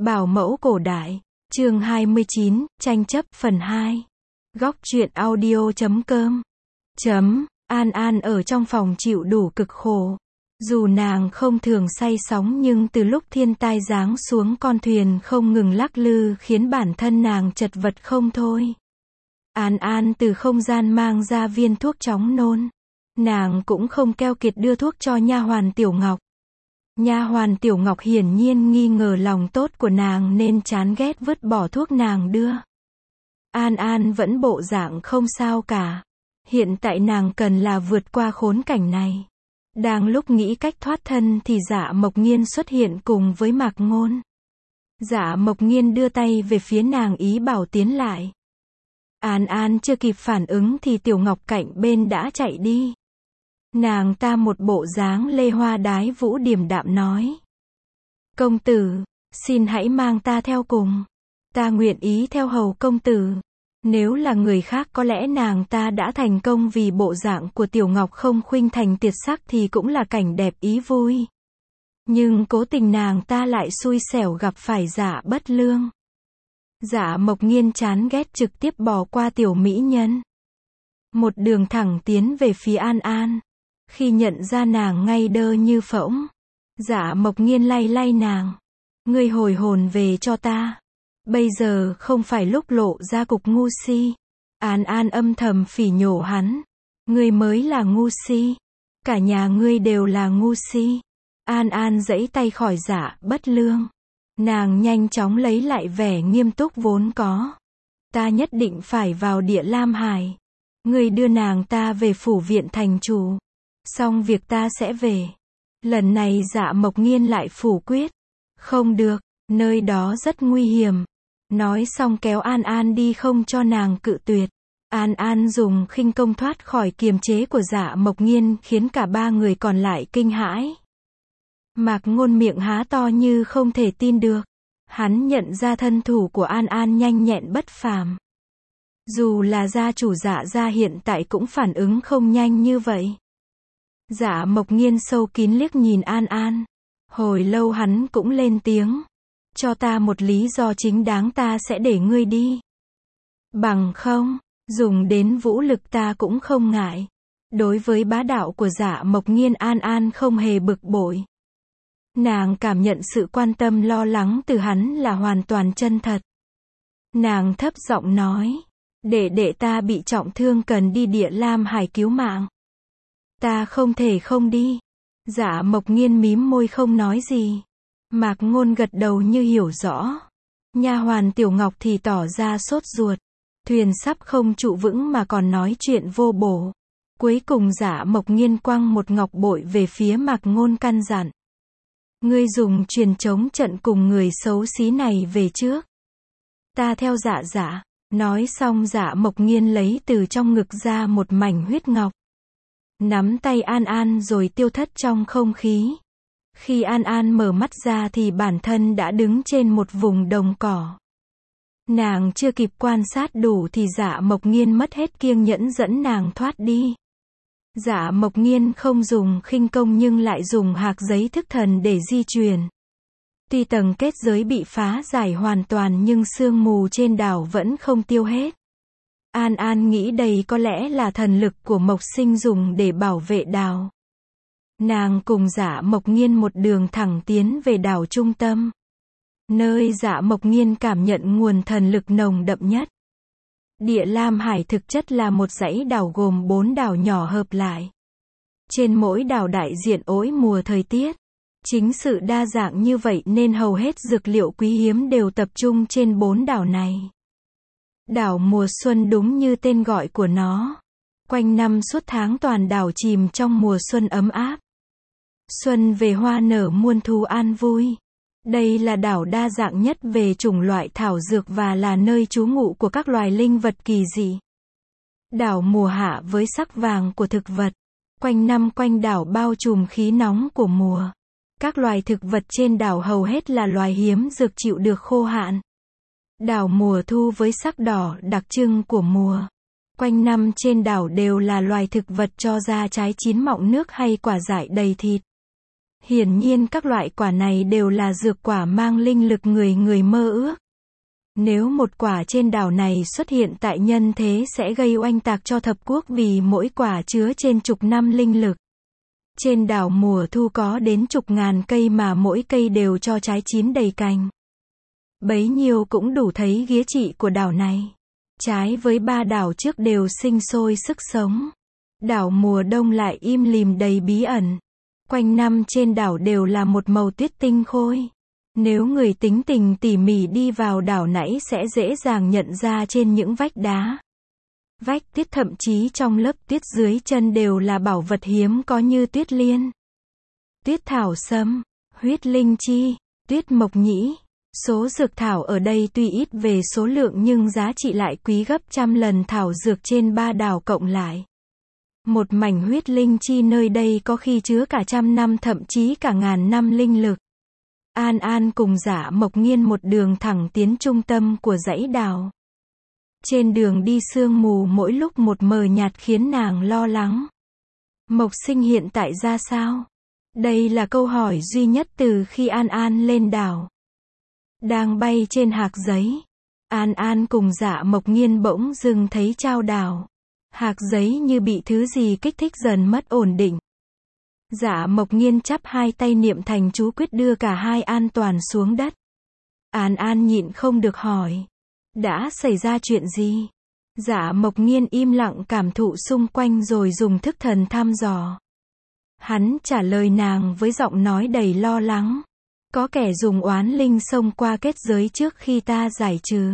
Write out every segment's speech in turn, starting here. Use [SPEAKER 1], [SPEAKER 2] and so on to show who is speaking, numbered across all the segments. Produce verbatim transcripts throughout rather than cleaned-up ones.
[SPEAKER 1] Bảo mẫu cổ đại. Chương hai mươi chín, tranh chấp phần hai. Góc truyện audio chấm com. Chấm, An An ở trong phòng chịu đủ cực khổ. Dù nàng không thường say sóng nhưng từ lúc thiên tai giáng xuống con thuyền không ngừng lắc lư khiến bản thân nàng chật vật không thôi. An An từ không gian mang ra viên thuốc chóng nôn. Nàng cũng không keo kiệt đưa thuốc cho nha hoàn Tiểu Ngọc. Nha hoàn Tiểu Ngọc hiển nhiên nghi ngờ lòng tốt của nàng nên chán ghét vứt bỏ thuốc nàng đưa. An An vẫn bộ dạng không sao cả. Hiện tại nàng cần là vượt qua khốn cảnh này. Đang lúc nghĩ cách thoát thân thì Dạ Mộc Nghiên xuất hiện cùng với Mạc Ngôn. Dạ Mộc Nghiên đưa tay về phía nàng ý bảo tiến lại. An An chưa kịp phản ứng thì Tiểu Ngọc cạnh bên đã chạy đi. Nàng ta một bộ dáng lê hoa đái vũ điềm đạm nói. Công tử, xin hãy mang ta theo cùng. Ta nguyện ý theo hầu công tử. Nếu là người khác có lẽ nàng ta đã thành công vì bộ dạng của Tiểu Ngọc không khuynh thành tuyệt sắc thì cũng là cảnh đẹp ý vui. Nhưng cố tình nàng ta lại xui xẻo gặp phải Dạ Bất Lương. Dạ Mộc Nghiên chán ghét trực tiếp bỏ qua tiểu mỹ nhân. Một đường thẳng tiến về phía An An. Khi nhận ra nàng ngay đơ như phỗng, Dạ Mộc Nghiên lay lay nàng. Ngươi hồi hồn về cho ta. Bây giờ không phải lúc lộ ra cục ngu si. An An âm thầm phỉ nhổ hắn. Ngươi mới là ngu si. Cả nhà ngươi đều là ngu si. An An giãy tay khỏi Dạ Bất Lương. Nàng nhanh chóng lấy lại vẻ nghiêm túc vốn có. Ta nhất định phải vào Địa Lam Hải. Ngươi đưa nàng ta về phủ viện thành chủ. Xong việc ta sẽ về. Lần này Dạ Mộc Nghiên lại phủ quyết. Không được, nơi đó rất nguy hiểm. Nói xong kéo An An đi không cho nàng cự tuyệt. An An dùng khinh công thoát khỏi kiềm chế của Dạ Mộc Nghiên khiến cả ba người còn lại kinh hãi. Mạc Ngôn miệng há to như không thể tin được. Hắn nhận ra thân thủ của An An nhanh nhẹn bất phàm. Dù là gia chủ Dạ gia hiện tại cũng phản ứng không nhanh như vậy. Dạ Mộc Nghiên sâu kín liếc nhìn An An. Hồi lâu hắn cũng lên tiếng. Cho ta một lý do chính đáng ta sẽ để ngươi đi. Bằng không, dùng đến vũ lực ta cũng không ngại. Đối với bá đạo của Dạ Mộc Nghiên, An An không hề bực bội. Nàng cảm nhận sự quan tâm lo lắng từ hắn là hoàn toàn chân thật. Nàng thấp giọng nói. Để đệ ta bị trọng thương cần đi Địa Lam Hải cứu mạng. Ta không thể không đi. Dạ Mộc Nghiên mím môi không nói gì. Mạc Ngôn gật đầu như hiểu rõ. Nha hoàn Tiểu Ngọc thì tỏ ra sốt ruột. Thuyền sắp không trụ vững mà còn nói chuyện vô bổ. Cuối cùng Dạ Mộc Nghiên quăng một ngọc bội về phía Mạc Ngôn căn dặn. Ngươi dùng truyền chống trận cùng người xấu xí này về trước. Ta theo Dạ dạ. Nói xong Dạ Mộc Nghiên lấy từ trong ngực ra một mảnh huyết ngọc. Nắm tay An An rồi tiêu thất trong không khí. Khi An An mở mắt ra thì bản thân đã đứng trên một vùng đồng cỏ. Nàng chưa kịp quan sát đủ thì Dạ Mộc Nghiên mất hết kiêng nhẫn dẫn nàng thoát đi. Dạ Mộc Nghiên không dùng khinh công nhưng lại dùng hạc giấy thức thần để di chuyển. Tuy tầng kết giới bị phá giải hoàn toàn nhưng sương mù trên đảo vẫn không tiêu hết. An An nghĩ đây có lẽ là thần lực của Mộc Sinh dùng để bảo vệ đảo. Nàng cùng Dạ Mộc Nghiên một đường thẳng tiến về đảo trung tâm. Nơi Dạ Mộc Nghiên cảm nhận nguồn thần lực nồng đậm nhất. Địa Lam Hải thực chất là một dãy đảo gồm bốn đảo nhỏ hợp lại. Trên mỗi đảo đại diện mỗi mùa thời tiết. Chính sự đa dạng như vậy nên hầu hết dược liệu quý hiếm đều tập trung trên bốn đảo này. Đảo mùa xuân đúng như tên gọi của nó. Quanh năm suốt tháng toàn đảo chìm trong mùa xuân ấm áp. Xuân về hoa nở muôn thú an vui. Đây là đảo đa dạng nhất về chủng loại thảo dược và là nơi trú ngụ của các loài linh vật kỳ dị. Đảo mùa hạ với sắc vàng của thực vật. Quanh năm quanh đảo bao trùm khí nóng của mùa. Các loài thực vật trên đảo hầu hết là loài hiếm dược chịu được khô hạn. Đảo mùa thu với sắc đỏ đặc trưng của mùa. Quanh năm trên đảo đều là loài thực vật cho ra trái chín mọng nước hay quả dại đầy thịt. Hiển nhiên các loại quả này đều là dược quả mang linh lực người người mơ ước. Nếu một quả trên đảo này xuất hiện tại nhân thế sẽ gây oanh tạc cho thập quốc vì mỗi quả chứa trên chục năm linh lực. Trên đảo mùa thu có đến chục ngàn cây mà mỗi cây đều cho trái chín đầy cành. Bấy nhiêu cũng đủ thấy ghía trị của đảo này. Trái với ba đảo trước đều sinh sôi sức sống. Đảo mùa đông lại im lìm đầy bí ẩn. Quanh năm trên đảo đều là một màu tuyết tinh khôi. Nếu người tính tình tỉ mỉ đi vào đảo nãy sẽ dễ dàng nhận ra trên những vách đá. Vách tuyết thậm chí trong lớp tuyết dưới chân đều là bảo vật hiếm có như tuyết liên, tuyết thảo sâm, huyết linh chi, tuyết mộc nhĩ. Số dược thảo ở đây tuy ít về số lượng nhưng giá trị lại quý gấp trăm lần thảo dược trên ba đảo cộng lại. Một mảnh huyết linh chi nơi đây có khi chứa cả trăm năm thậm chí cả ngàn năm linh lực. An An cùng Dạ Mộc Nghiên một đường thẳng tiến trung tâm của dãy đảo. Trên đường đi sương mù mỗi lúc một mờ nhạt khiến nàng lo lắng. Mộc Sinh hiện tại ra sao? Đây là câu hỏi duy nhất từ khi An An lên đảo. Đang bay trên hạc giấy. An An cùng Dạ Mộc Nghiên bỗng dưng thấy chao đảo. Hạc giấy như bị thứ gì kích thích dần mất ổn định. Dạ Mộc Nghiên chắp hai tay niệm thành chú quyết đưa cả hai an toàn xuống đất. An An nhịn không được hỏi. Đã xảy ra chuyện gì? Dạ Mộc Nghiên im lặng cảm thụ xung quanh rồi dùng thức thần thăm dò. Hắn trả lời nàng với giọng nói đầy lo lắng. Có kẻ dùng oán linh xông qua kết giới trước khi ta giải trừ.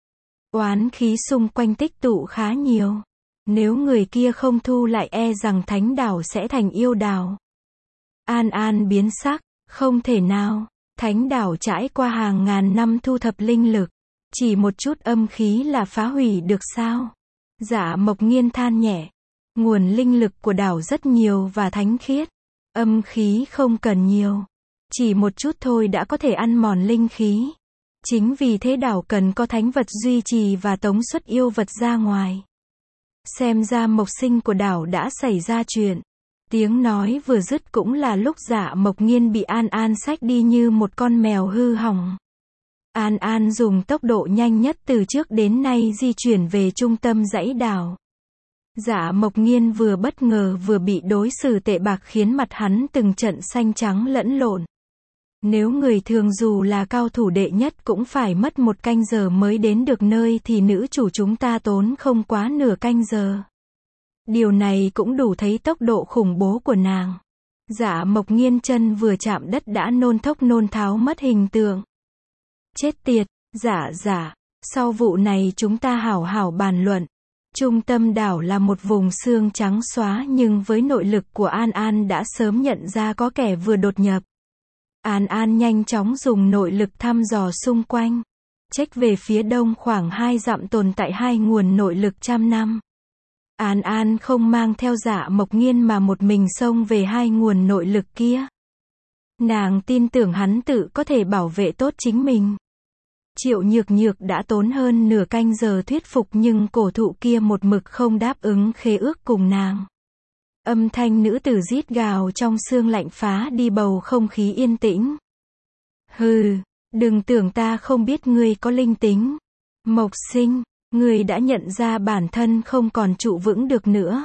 [SPEAKER 1] Oán khí xung quanh tích tụ khá nhiều. Nếu người kia không thu lại e rằng thánh đảo sẽ thành yêu đảo. An An biến sắc, không thể nào. Thánh đảo trải qua hàng ngàn năm thu thập linh lực. Chỉ một chút âm khí là phá hủy được sao? Dạ Mộc Nghiên than nhẹ. Nguồn linh lực của đảo rất nhiều và thánh khiết. Âm khí không cần nhiều. Chỉ một chút thôi đã có thể ăn mòn linh khí. Chính vì thế đảo cần có thánh vật duy trì và tống xuất yêu vật ra ngoài. Xem ra Mộc Sinh của đảo đã xảy ra chuyện. Tiếng nói vừa dứt cũng là lúc Dạ Mộc Nghiên bị An An xách đi như một con mèo hư hỏng. An An dùng tốc độ nhanh nhất từ trước đến nay di chuyển về trung tâm dãy đảo. Dạ Mộc Nghiên vừa bất ngờ vừa bị đối xử tệ bạc khiến mặt hắn từng trận xanh trắng lẫn lộn. Nếu người thường dù là cao thủ đệ nhất cũng phải mất một canh giờ mới đến được nơi thì nữ chủ chúng ta tốn không quá nửa canh giờ. Điều này cũng đủ thấy tốc độ khủng bố của nàng. Dạ Mộc Nghiên chân vừa chạm đất đã nôn thốc nôn tháo mất hình tượng. Chết tiệt, dạ dạ, sau vụ này chúng ta hảo hảo bàn luận. Trung tâm đảo là một vùng xương trắng xóa nhưng với nội lực của An An đã sớm nhận ra có kẻ vừa đột nhập. An An nhanh chóng dùng nội lực thăm dò xung quanh. Chếch về phía đông khoảng hai dặm tồn tại hai nguồn nội lực trăm năm. An An không mang theo Dạ Mộc Nghiên mà một mình xông về hai nguồn nội lực kia. Nàng tin tưởng hắn tự có thể bảo vệ tốt chính mình. Triệu Nhược Nhược đã tốn hơn nửa canh giờ thuyết phục nhưng cổ thụ kia một mực không đáp ứng khế ước cùng nàng. Âm thanh nữ tử rít gào trong sương lạnh phá đi bầu không khí yên tĩnh. Hừ, đừng tưởng ta không biết ngươi có linh tính. Mộc Sinh, ngươi đã nhận ra bản thân không còn trụ vững được nữa.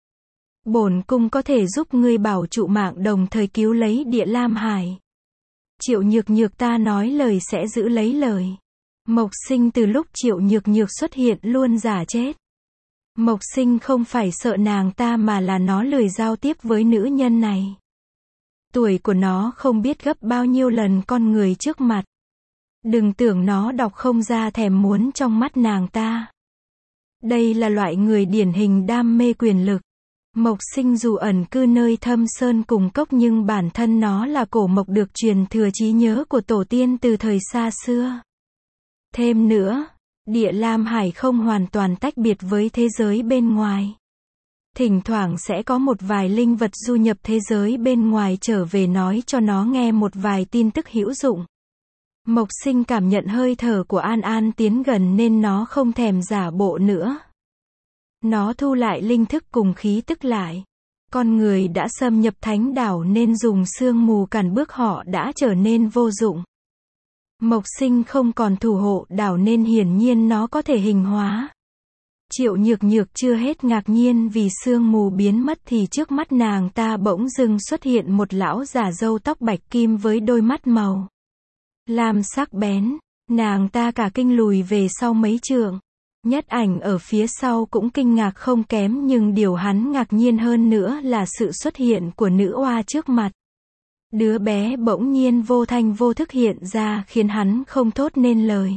[SPEAKER 1] Bổn cung có thể giúp ngươi bảo trụ mạng đồng thời cứu lấy Địa Lam Hải. Triệu Nhược Nhược ta nói lời sẽ giữ lấy lời. Mộc Sinh từ lúc Triệu Nhược Nhược xuất hiện luôn giả chết. Mộc Sinh không phải sợ nàng ta mà là nó lười giao tiếp với nữ nhân này. Tuổi của nó không biết gấp bao nhiêu lần con người trước mặt. Đừng tưởng nó đọc không ra thèm muốn trong mắt nàng ta. Đây là loại người điển hình đam mê quyền lực. Mộc Sinh dù ẩn cư nơi thâm sơn cùng cốc nhưng bản thân nó là cổ mộc được truyền thừa trí nhớ của tổ tiên từ thời xa xưa. Thêm nữa, Địa Lam Hải không hoàn toàn tách biệt với thế giới bên ngoài. Thỉnh thoảng sẽ có một vài linh vật du nhập thế giới bên ngoài trở về nói cho nó nghe một vài tin tức hữu dụng. Mộc Sinh cảm nhận hơi thở của An An tiến gần nên nó không thèm giả bộ nữa. Nó thu lại linh thức cùng khí tức lại. Con người đã xâm nhập thánh đảo nên dùng sương mù cản bước họ đã trở nên vô dụng. Mộc Sinh không còn thủ hộ đảo nên hiển nhiên nó có thể hình hóa. Triệu Nhược Nhược chưa hết ngạc nhiên vì sương mù biến mất thì trước mắt nàng ta bỗng dưng xuất hiện một lão già râu tóc bạch kim với đôi mắt màu lam sắc bén. Nàng ta cả kinh lùi về sau mấy trượng. Nhất Ảnh ở phía sau cũng kinh ngạc không kém, nhưng điều hắn ngạc nhiên hơn nữa là sự xuất hiện của nữ oa trước mặt. Đứa bé bỗng nhiên vô thanh vô thức hiện ra khiến hắn không thốt nên lời.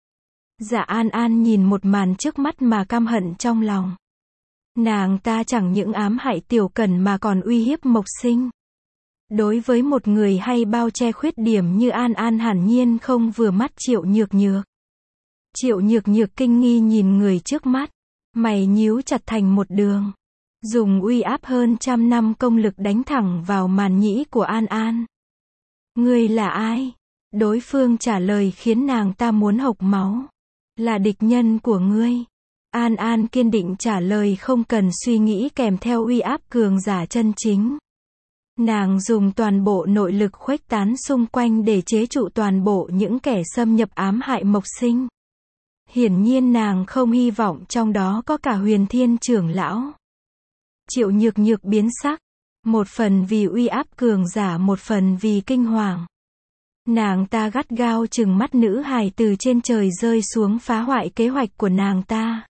[SPEAKER 1] Dạ An An nhìn một màn trước mắt mà căm hận trong lòng. Nàng ta chẳng những ám hại Tiểu Cẩn mà còn uy hiếp Mộc Sinh. Đối với một người hay bao che khuyết điểm như An An hẳn nhiên không vừa mắt Triệu Nhược Nhược. Triệu Nhược Nhược kinh nghi nhìn người trước mắt, mày nhíu chặt thành một đường. Dùng uy áp hơn trăm năm công lực đánh thẳng vào màn nhĩ của An An. Ngươi là ai? Đối phương trả lời khiến nàng ta muốn hộc máu. Là địch nhân của ngươi. An An kiên định trả lời không cần suy nghĩ, kèm theo uy áp cường giả chân chính. Nàng dùng toàn bộ nội lực khuếch tán xung quanh để chế trụ toàn bộ những kẻ xâm nhập ám hại Mộc Sinh. Hiển nhiên nàng không hy vọng trong đó có cả Huyền Thiên trưởng lão. Triệu Nhược Nhược biến sắc, một phần vì uy áp cường giả, một phần vì kinh hoàng. Nàng ta gắt gao trừng mắt nữ hài từ trên trời rơi xuống phá hoại kế hoạch của nàng ta.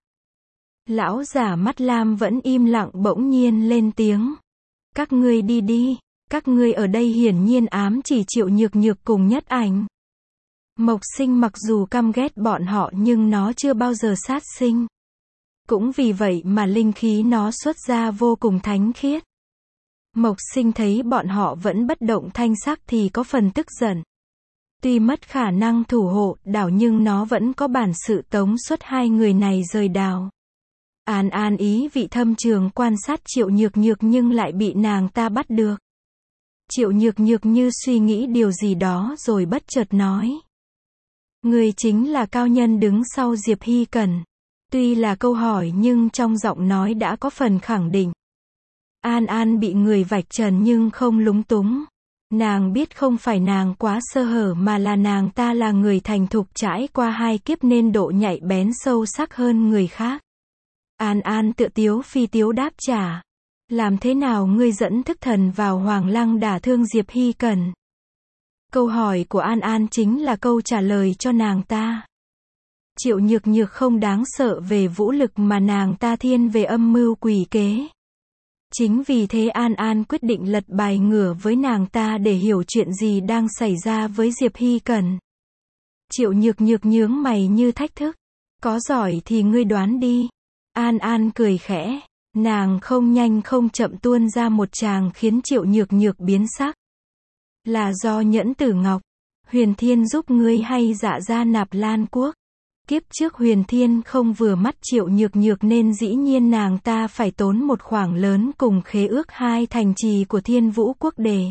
[SPEAKER 1] Lão giả mắt lam vẫn im lặng bỗng nhiên lên tiếng. Các ngươi đi đi, các ngươi ở đây hiển nhiên ám chỉ Triệu Nhược Nhược cùng Nhất Ảnh. Mộc Sinh mặc dù căm ghét bọn họ nhưng nó chưa bao giờ sát sinh. Cũng vì vậy mà linh khí nó xuất ra vô cùng thánh khiết. Mộc Sinh thấy bọn họ vẫn bất động thanh sắc thì có phần tức giận. Tuy mất khả năng thủ hộ đảo nhưng nó vẫn có bản sự tống xuất hai người này rời đảo. An An ý vị thâm trường quan sát Triệu Nhược Nhược nhưng lại bị nàng ta bắt được. Triệu Nhược Nhược như suy nghĩ điều gì đó rồi bất chợt nói. Người chính là cao nhân đứng sau Diệp Hy Cẩn. Tuy là câu hỏi nhưng trong giọng nói đã có phần khẳng định. An An bị người vạch trần nhưng không lúng túng. Nàng biết không phải nàng quá sơ hở mà là nàng ta là người thành thục trải qua hai kiếp nên độ nhạy bén sâu sắc hơn người khác. An An tự tiếu phi tiếu đáp trả. Làm thế nào ngươi dẫn thức thần vào Hoàng Lăng đả thương Diệp Hy Cẩn? Câu hỏi của An An chính là câu trả lời cho nàng ta. Triệu Nhược Nhược không đáng sợ về vũ lực mà nàng ta thiên về âm mưu quỷ kế. Chính vì thế An An quyết định lật bài ngửa với nàng ta để hiểu chuyện gì đang xảy ra với Diệp Hy Cẩn. Triệu Nhược Nhược nhướng mày như thách thức. Có giỏi thì ngươi đoán đi. An An cười khẽ. Nàng không nhanh không chậm tuôn ra một tràng khiến Triệu Nhược Nhược biến sắc. Là do Nhẫn Tử Ngọc, Huyền Thiên giúp ngươi hay Dạ Gia Nạp Lan Quốc? Kiếp trước Huyền Thiên không vừa mắt Triệu Nhược Nhược nên dĩ nhiên nàng ta phải tốn một khoản lớn cùng khế ước hai thành trì của Thiên Vũ Quốc để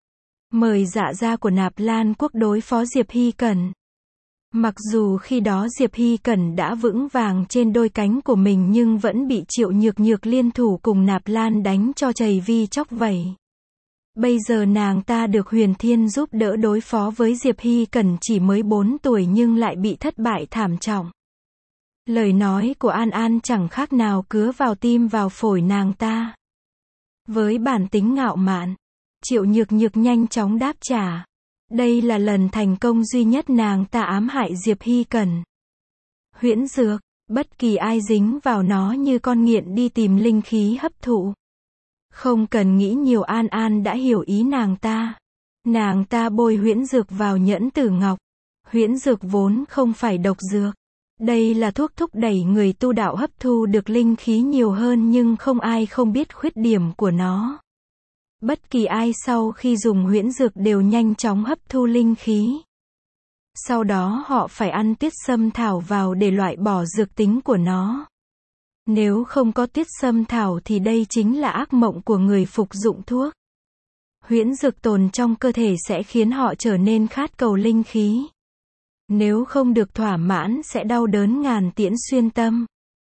[SPEAKER 1] mời Dạ Gia của Nạp Lan Quốc đối phó Diệp Hy Cẩn. Mặc dù khi đó Diệp Hy Cẩn đã vững vàng trên đôi cánh của mình nhưng vẫn bị Triệu Nhược Nhược liên thủ cùng Nạp Lan đánh cho chầy vi chóc vẩy. Bây giờ nàng ta được Huyền Thiên giúp đỡ đối phó với Diệp Hy Cẩn chỉ mới bốn tuổi nhưng lại bị thất bại thảm trọng. Lời nói của An An chẳng khác nào cứa vào tim vào phổi nàng ta. Với bản tính ngạo mạn, Triệu Nhược Nhược nhanh chóng đáp trả. Đây là lần thành công duy nhất nàng ta ám hại Diệp Hy Cẩn. Huyễn dược, bất kỳ ai dính vào nó như con nghiện đi tìm linh khí hấp thụ. Không cần nghĩ nhiều, An An đã hiểu ý nàng ta. Nàng ta bôi huyễn dược vào Nhẫn Tử Ngọc. Huyễn dược vốn không phải độc dược. Đây là thuốc thúc đẩy người tu đạo hấp thu được linh khí nhiều hơn nhưng không ai không biết khuyết điểm của nó. Bất kỳ ai sau khi dùng huyễn dược đều nhanh chóng hấp thu linh khí. Sau đó họ phải ăn tuyết sâm thảo vào để loại bỏ dược tính của nó. Nếu không có tuyết sâm thảo thì đây chính là ác mộng của người phục dụng thuốc. Huyễn dược tồn trong cơ thể sẽ khiến họ trở nên khát cầu linh khí. Nếu không được thỏa mãn sẽ đau đớn ngàn tiễn xuyên tâm.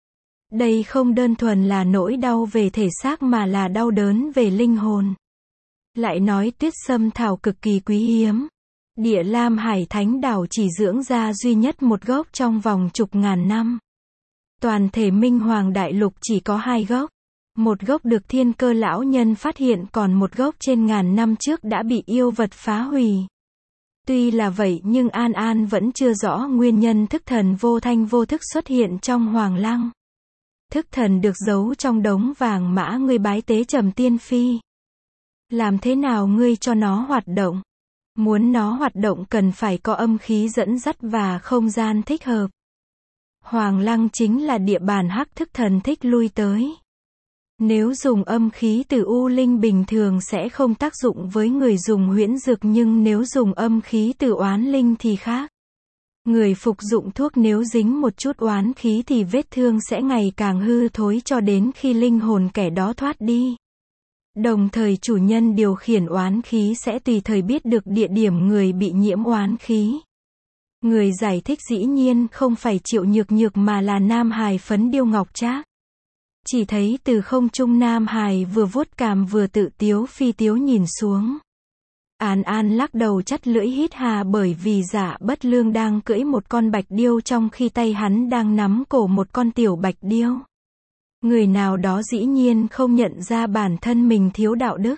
[SPEAKER 1] Đây không đơn thuần là nỗi đau về thể xác mà là đau đớn về linh hồn. Lại nói tuyết sâm thảo cực kỳ quý hiếm. Địa Lam Hải Thánh Đảo chỉ dưỡng ra duy nhất một gốc trong vòng chục ngàn năm. Toàn thể Minh Hoàng Đại Lục chỉ có hai gốc. Một gốc được Thiên Cơ lão nhân phát hiện, còn một gốc trên ngàn năm trước đã bị yêu vật phá hủy. Tuy là vậy nhưng An An vẫn chưa rõ nguyên nhân thức thần vô thanh vô thức xuất hiện trong Hoàng Lăng. Thức thần được giấu trong đống vàng mã ngươi bái tế Trầm Tiên Phi. Làm thế nào ngươi cho nó hoạt động? Muốn nó hoạt động cần phải có âm khí dẫn dắt và không gian thích hợp. Hoàng Lăng chính là địa bàn hắc thức thần thích lui tới. Nếu dùng âm khí từ u linh bình thường sẽ không tác dụng với người dùng huyễn dược, nhưng nếu dùng âm khí từ oán linh thì khác. Người phục dụng thuốc nếu dính một chút oán khí thì vết thương sẽ ngày càng hư thối cho đến khi linh hồn kẻ đó thoát đi. Đồng thời chủ nhân điều khiển oán khí sẽ tùy thời biết được địa điểm người bị nhiễm oán khí. Người giải thích dĩ nhiên không phải Triệu Nhược Nhược mà là Nam Hải Phấn Điêu Ngọc Trác. Chỉ thấy từ không trung Nam Hải vừa vuốt cằm vừa tự tiếu phi tiếu nhìn xuống. An An lắc đầu chắt lưỡi hít hà, bởi vì Dạ Bất Lương đang cưỡi một con bạch điêu trong khi tay hắn đang nắm cổ một con tiểu bạch điêu. Người nào đó dĩ nhiên không nhận ra bản thân mình thiếu đạo đức.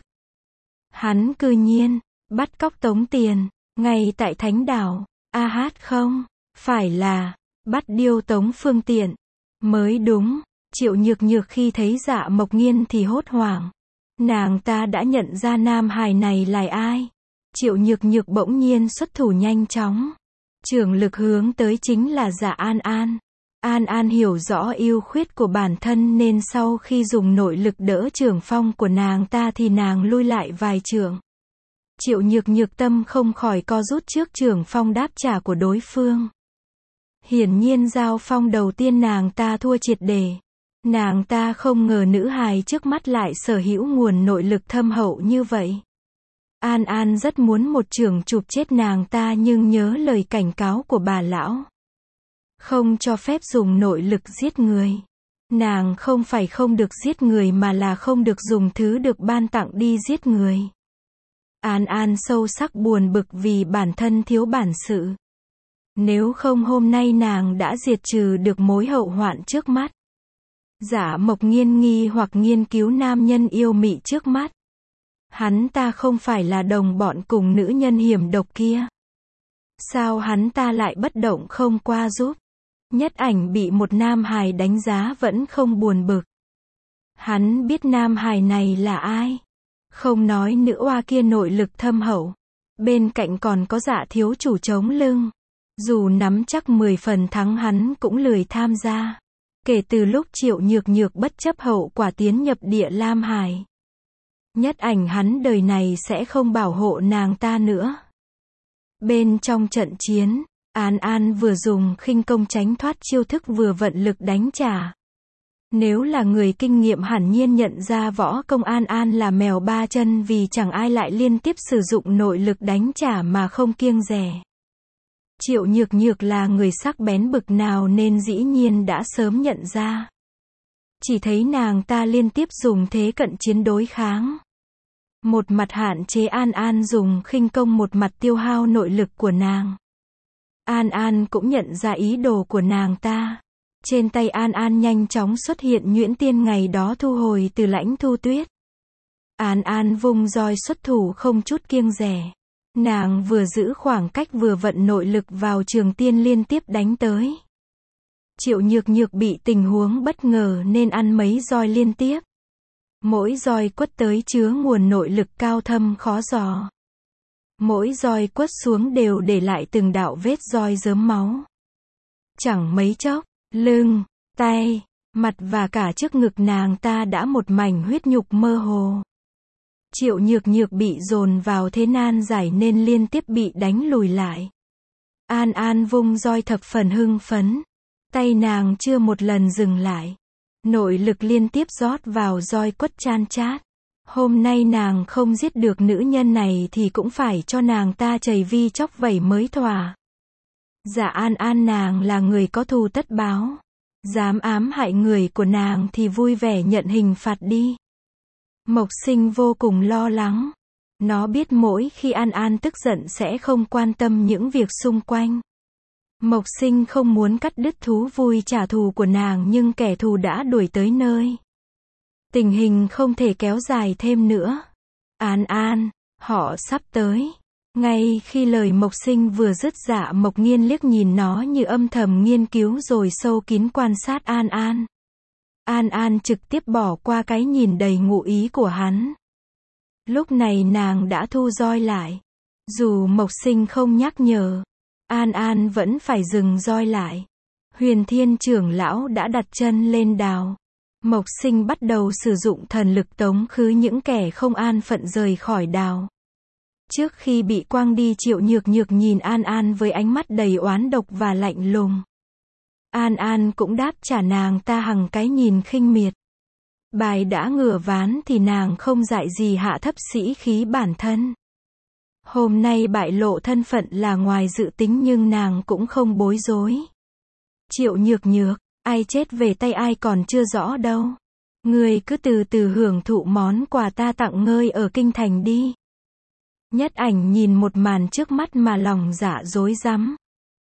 [SPEAKER 1] Hắn cư nhiên bắt cóc tống tiền ngay tại Thánh Đảo. A hát không, phải là bắt điêu Tống Phương Tiện mới đúng. Triệu Nhược Nhược khi thấy Dạ Mộc Nghiên thì hốt hoảng. Nàng ta đã nhận ra Nam Hải này là ai. Triệu Nhược Nhược bỗng nhiên xuất thủ nhanh chóng. Trưởng lực hướng tới chính là Dạ An An. An An hiểu rõ ưu khuyết của bản thân nên sau khi dùng nội lực đỡ trưởng phong của nàng ta thì nàng lui lại vài trượng. Triệu Nhược Nhược tâm không khỏi co rút trước trưởng phong đáp trả của đối phương. Hiển nhiên giao phong đầu tiên nàng ta thua triệt để. Nàng ta không ngờ nữ hài trước mắt lại sở hữu nguồn nội lực thâm hậu như vậy. An An rất muốn một chưởng chụp chết nàng ta nhưng nhớ lời cảnh cáo của bà lão. Không cho phép dùng nội lực giết người. Nàng không phải không được giết người mà là không được dùng thứ được ban tặng đi giết người. An An sâu sắc buồn bực vì bản thân thiếu bản sự. Nếu không hôm nay nàng đã diệt trừ được mối hậu hoạn trước mắt. Dạ Mộc Nghiên nghi hoặc nghiên cứu nam nhân yêu mị trước mắt. Hắn ta không phải là đồng bọn cùng nữ nhân hiểm độc kia. Sao hắn ta lại bất động không qua giúp? Nhất Ảnh bị một nam hài đánh giá vẫn không buồn bực. Hắn biết nam hài này là ai. Không nói nữ oa kia nội lực thâm hậu. Bên cạnh còn có Dạ thiếu chủ chống lưng. Dù nắm chắc mười phần thắng hắn cũng lười tham gia. Kể từ lúc Triệu Nhược Nhược bất chấp hậu quả tiến nhập Địa Lam Hải. Nhất Ảnh hắn đời này sẽ không bảo hộ nàng ta nữa. Bên trong trận chiến, An An vừa dùng khinh công tránh thoát chiêu thức vừa vận lực đánh trả. Nếu là người kinh nghiệm hẳn nhiên nhận ra võ công An An là mèo ba chân, vì chẳng ai lại liên tiếp sử dụng nội lực đánh trả mà không kiêng dè. Triệu Nhược Nhược là người sắc bén bực nào nên dĩ nhiên đã sớm nhận ra. Chỉ thấy nàng ta liên tiếp dùng thế cận chiến đối kháng. Một mặt hạn chế An An dùng khinh công, một mặt tiêu hao nội lực của nàng. An An cũng nhận ra ý đồ của nàng ta. Trên tay An An nhanh chóng xuất hiện nhuyễn tiên ngày đó thu hồi từ Lãnh Thu Tuyết. An An vung roi xuất thủ không chút kiêng dè. Nàng vừa giữ khoảng cách vừa vận nội lực vào trường tiên liên tiếp đánh tới. Triệu Nhược Nhược bị tình huống bất ngờ nên ăn mấy roi liên tiếp. Mỗi roi quất tới chứa nguồn nội lực cao thâm khó dò. Mỗi roi quất xuống đều để lại từng đạo vết roi rớm máu. Chẳng mấy chốc, lưng, tay, mặt và cả trước ngực nàng ta đã một mảnh huyết nhục mơ hồ. Triệu Nhược Nhược bị dồn vào thế nan giải nên liên tiếp bị đánh lùi lại. An An vung roi thập phần hưng phấn. Tay nàng chưa một lần dừng lại. Nội lực liên tiếp rót vào roi quất chan chát. Hôm nay nàng không giết được nữ nhân này thì cũng phải cho nàng ta chảy vi chóc vẩy mới thỏa. Dạ An An nàng là người có thù tất báo. Dám ám hại người của nàng thì vui vẻ nhận hình phạt đi. Mộc Sinh vô cùng lo lắng. Nó biết mỗi khi An An tức giận sẽ không quan tâm những việc xung quanh. Mộc Sinh không muốn cắt đứt thú vui trả thù của nàng nhưng kẻ thù đã đuổi tới nơi. Tình hình không thể kéo dài thêm nữa. An An, họ sắp tới. Ngay khi lời Mộc Sinh vừa dứt, Dạ Mộc Nghiên liếc nhìn nó như âm thầm nghiên cứu rồi sâu kín quan sát An An. An An trực tiếp bỏ qua cái nhìn đầy ngụ ý của hắn. Lúc này nàng đã thu roi lại. Dù Mộc Sinh không nhắc nhở, An An vẫn phải dừng roi lại. Huyền Thiên trưởng lão đã đặt chân lên đào. Mộc Sinh bắt đầu sử dụng thần lực tống khứ những kẻ không an phận rời khỏi đào. Trước khi bị quăng đi, Triệu Nhược Nhược nhìn An An với ánh mắt đầy oán độc và lạnh lùng. An An cũng đáp trả nàng ta hằng cái nhìn khinh miệt. Bài đã ngửa ván thì nàng không dại gì hạ thấp sĩ khí bản thân. Hôm nay bại lộ thân phận là ngoài dự tính nhưng nàng cũng không bối rối. Triệu Nhược Nhược, ai chết về tay ai còn chưa rõ đâu. Ngươi cứ từ từ hưởng thụ món quà ta tặng ngươi ở kinh thành đi. Nhất Ảnh nhìn một màn trước mắt mà lòng dạ rối rắm.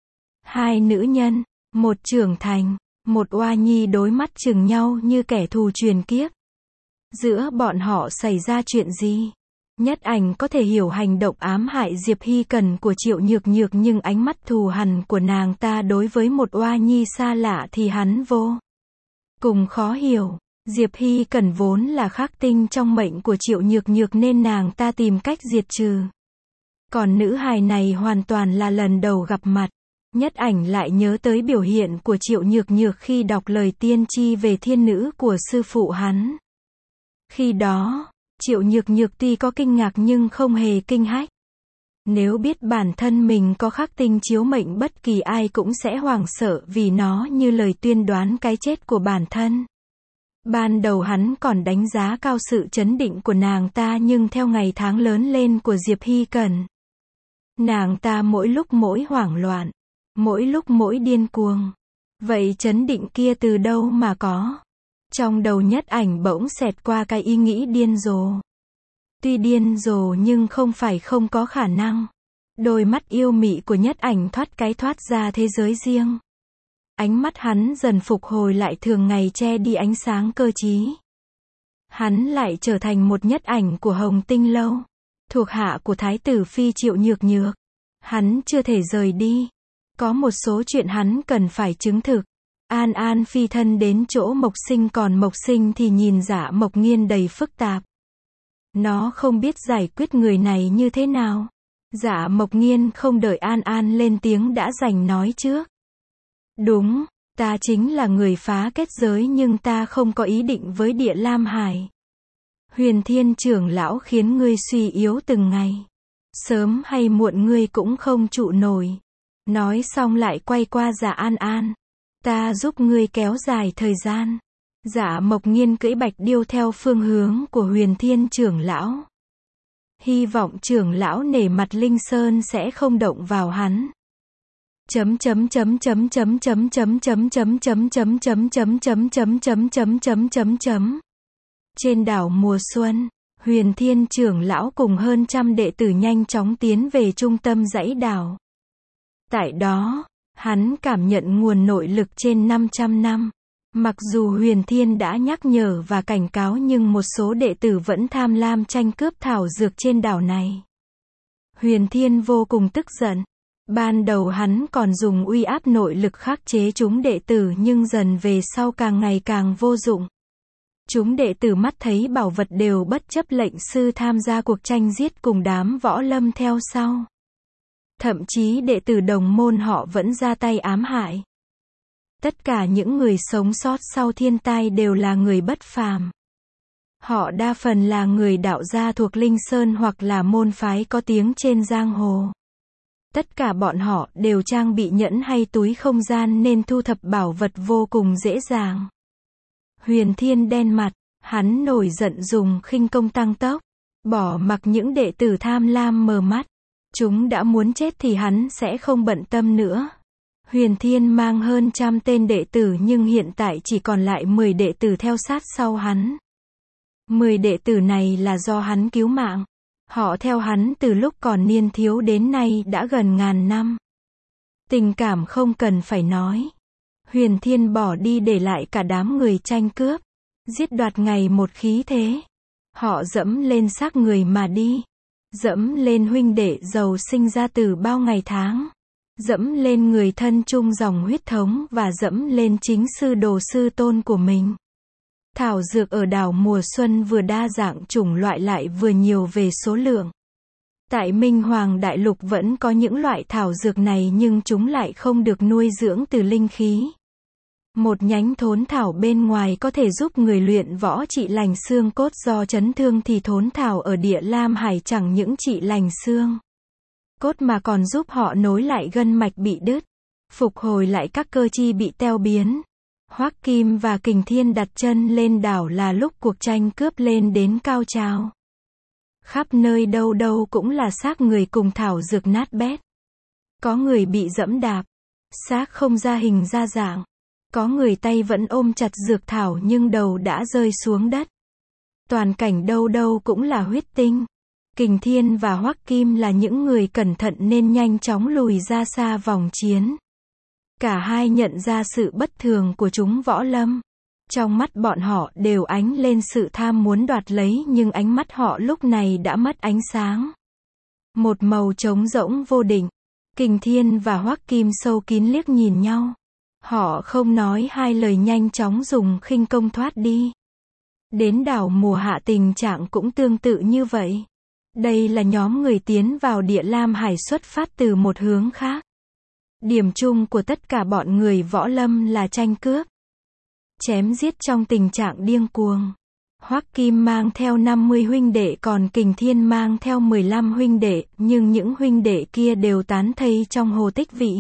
[SPEAKER 1] Hai nữ nhân, một trưởng thành, một oa nhi đối mắt chừng nhau như kẻ thù truyền kiếp. Giữa bọn họ xảy ra chuyện gì? Nhất Ảnh có thể hiểu hành động ám hại Diệp Hy Cần của Triệu Nhược Nhược nhưng ánh mắt thù hằn của nàng ta đối với một oa nhi xa lạ thì hắn vô cùng khó hiểu. Diệp Hy Cần vốn là khắc tinh trong mệnh của Triệu Nhược Nhược nên nàng ta tìm cách diệt trừ. Còn nữ hài này hoàn toàn là lần đầu gặp mặt. Nhất Ảnh lại nhớ tới biểu hiện của Triệu Nhược Nhược khi đọc lời tiên tri về thiên nữ của sư phụ hắn. Khi đó, Triệu Nhược Nhược tuy có kinh ngạc nhưng không hề kinh hách. Nếu biết bản thân mình có khắc tinh chiếu mệnh, bất kỳ ai cũng sẽ hoảng sợ vì nó như lời tuyên đoán cái chết của bản thân. Ban đầu hắn còn đánh giá cao sự chấn định của nàng ta nhưng theo ngày tháng lớn lên của Diệp Hy Cần, nàng ta mỗi lúc mỗi hoảng loạn, mỗi lúc mỗi điên cuồng. Vậy chấn định kia từ đâu mà có? Trong đầu Nhất Ảnh bỗng xẹt qua cái ý nghĩ điên rồ. Tuy điên rồ nhưng không phải không có khả năng. Đôi mắt yêu mị của Nhất Ảnh thoát cái thoát ra thế giới riêng. Ánh mắt hắn dần phục hồi lại thường ngày che đi ánh sáng cơ trí. Hắn lại trở thành một Nhất Ảnh của Hồng Tinh Lâu, thuộc hạ của Thái tử Phi Triệu Nhược Nhược. Hắn chưa thể rời đi. Có một số chuyện hắn cần phải chứng thực. An An phi thân đến chỗ Mộc Sinh, còn Mộc Sinh thì nhìn Dạ Mộc Nghiên đầy phức tạp. Nó không biết giải quyết người này như thế nào. Dạ Mộc Nghiên không đợi An An lên tiếng đã giành nói trước. Đúng, ta chính là người phá kết giới nhưng ta không có ý định với Địa Lam Hải. Huyền Thiên trưởng lão khiến ngươi suy yếu từng ngày. Sớm hay muộn ngươi cũng không trụ nổi. Nói xong lại quay qua Dạ An An. Ta giúp ngươi kéo dài thời gian. Dạ Mộc Nghiên cưỡi bạch điêu theo phương hướng của Huyền Thiên trưởng lão. Hy vọng trưởng lão nể mặt Linh Sơn sẽ không động vào hắn. Chấm chấm chấm chấm chấm chấm chấm chấm chấm chấm chấm chấm chấm chấm chấm chấm chấm chấm chấm chấm. Trên đảo mùa xuân, Huyền Thiên trưởng lão cùng hơn trăm đệ tử nhanh chóng tiến về trung tâm dãy đảo. Tại đó, hắn cảm nhận nguồn nội lực trên năm trăm năm. Mặc dù Huyền Thiên đã nhắc nhở và cảnh cáo nhưng một số đệ tử vẫn tham lam tranh cướp thảo dược trên đảo này. Huyền Thiên vô cùng tức giận. Ban đầu hắn còn dùng uy áp nội lực khắc chế chúng đệ tử nhưng dần về sau càng ngày càng vô dụng. Chúng đệ tử mắt thấy bảo vật đều bất chấp lệnh sư tham gia cuộc tranh giết cùng đám võ lâm theo sau. Thậm chí đệ tử đồng môn họ vẫn ra tay ám hại. Tất cả những người sống sót sau thiên tai đều là người bất phàm. Họ đa phần là người đạo gia thuộc Linh Sơn hoặc là môn phái có tiếng trên giang hồ. Tất cả bọn họ đều trang bị nhẫn hay túi không gian nên thu thập bảo vật vô cùng dễ dàng. Huyền Thiên đen mặt, hắn nổi giận dùng khinh công tăng tốc, bỏ mặc những đệ tử tham lam mờ mắt. Chúng đã muốn chết thì hắn sẽ không bận tâm nữa. Huyền Thiên mang hơn trăm tên đệ tử nhưng hiện tại chỉ còn lại mười đệ tử theo sát sau hắn. mười đệ tử này là do hắn cứu mạng. Họ theo hắn từ lúc còn niên thiếu đến nay đã gần ngàn năm. Tình cảm không cần phải nói. Huyền Thiên bỏ đi để lại cả đám người tranh cướp, giết đoạt ngày một khí thế. Họ dẫm lên xác người mà đi. Dẫm lên huynh đệ giàu sinh ra từ bao ngày tháng. Dẫm lên người thân chung dòng huyết thống và dẫm lên chính sư đồ sư tôn của mình. Thảo dược ở đảo mùa xuân vừa đa dạng chủng loại lại vừa nhiều về số lượng. Tại Minh Hoàng Đại Lục vẫn có những loại thảo dược này nhưng chúng lại không được nuôi dưỡng từ linh khí. Một nhánh thốn thảo bên ngoài có thể giúp người luyện võ trị lành xương cốt do chấn thương thì thốn thảo ở Địa Lam Hải chẳng những trị lành xương cốt mà còn giúp họ nối lại gân mạch bị đứt, phục hồi lại các cơ chi bị teo biến. Hoắc Kim và Kình Thiên đặt chân lên đảo là lúc cuộc tranh cướp lên đến cao trào. Khắp nơi đâu đâu cũng là xác người cùng thảo dược nát bét. Có người bị dẫm đạp, xác không ra hình ra dạng. Có người tay vẫn ôm chặt dược thảo nhưng đầu đã rơi xuống đất. Toàn cảnh đâu đâu cũng là huyết tinh. Kình Thiên và Hoắc Kim là những người cẩn thận nên nhanh chóng lùi ra xa vòng chiến. Cả hai nhận ra sự bất thường của chúng võ lâm. Trong mắt bọn họ đều ánh lên sự tham muốn đoạt lấy nhưng ánh mắt họ lúc này đã mất ánh sáng. Một màu trống rỗng vô định. Kình Thiên và Hoắc Kim sâu kín liếc nhìn nhau. Họ không nói hai lời nhanh chóng dùng khinh công thoát đi. Đến đảo mùa hạ tình trạng cũng tương tự như vậy. Đây là nhóm người tiến vào Địa Lam Hải xuất phát từ một hướng khác. Điểm chung của tất cả bọn người võ lâm là tranh cướp. Chém giết trong tình trạng điên cuồng. Hoắc Kim mang theo năm mươi huynh đệ còn Kình Thiên mang theo mười lăm huynh đệ, nhưng những huynh đệ kia đều tán thây trong hồ tích vị.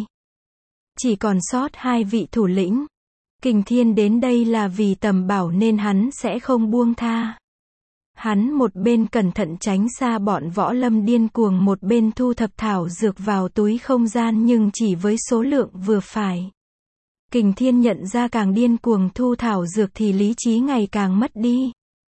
[SPEAKER 1] Chỉ còn sót hai vị thủ lĩnh. Kình Thiên đến đây là vì tầm bảo nên hắn sẽ không buông tha. Hắn một bên cẩn thận tránh xa bọn võ lâm điên cuồng một bên thu thập thảo dược vào túi không gian nhưng chỉ với số lượng vừa phải. Kình Thiên nhận ra càng điên cuồng thu thảo dược thì lý trí ngày càng mất đi.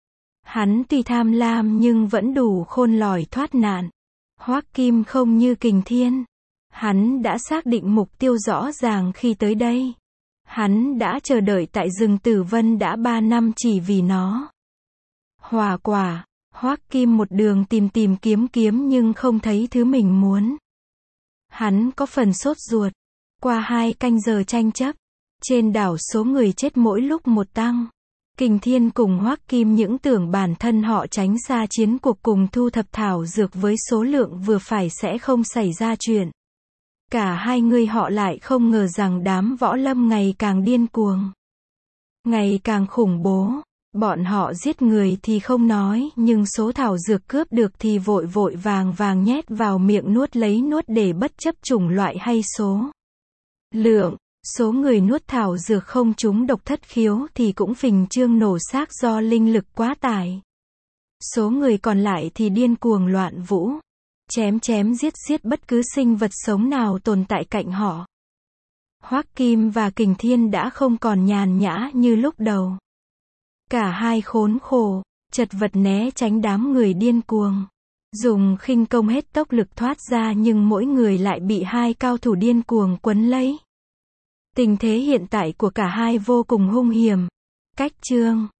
[SPEAKER 1] Hắn tuy tham lam nhưng vẫn đủ khôn lỏi thoát nạn. Hoắc Kim không như Kình Thiên. Hắn đã xác định mục tiêu rõ ràng khi tới đây. Hắn đã chờ đợi tại rừng Tử Vân đã ba năm chỉ vì nó. Hỏa quả. Hoắc Kim một đường tìm tìm kiếm kiếm nhưng không thấy thứ mình muốn. Hắn có phần sốt ruột. Qua hai canh giờ tranh chấp, trên đảo số người chết mỗi lúc một tăng. Kình Thiên cùng Hoắc Kim những tưởng bản thân họ tránh xa chiến cuộc cùng thu thập thảo dược với số lượng vừa phải sẽ không xảy ra chuyện. Cả hai người họ lại không ngờ rằng đám võ lâm ngày càng điên cuồng. Ngày càng khủng bố. Bọn họ giết người thì không nói, nhưng số thảo dược cướp được thì vội vội vàng vàng nhét vào miệng nuốt lấy nuốt để bất chấp chủng loại hay số lượng. Số người nuốt thảo dược không trúng độc thất khiếu thì cũng phình trương nổ xác do linh lực quá tải. Số người còn lại thì điên cuồng loạn vũ. Chém chém giết giết bất cứ sinh vật sống nào tồn tại cạnh họ. Hoắc Kim và Kình Thiên đã không còn nhàn nhã như lúc đầu. Cả hai khốn khổ, chật vật né tránh đám người điên cuồng. Dùng khinh công hết tốc lực thoát ra nhưng mỗi người lại bị hai cao thủ điên cuồng quấn lấy. Tình thế hiện tại của cả hai vô cùng hung hiểm. Cách chương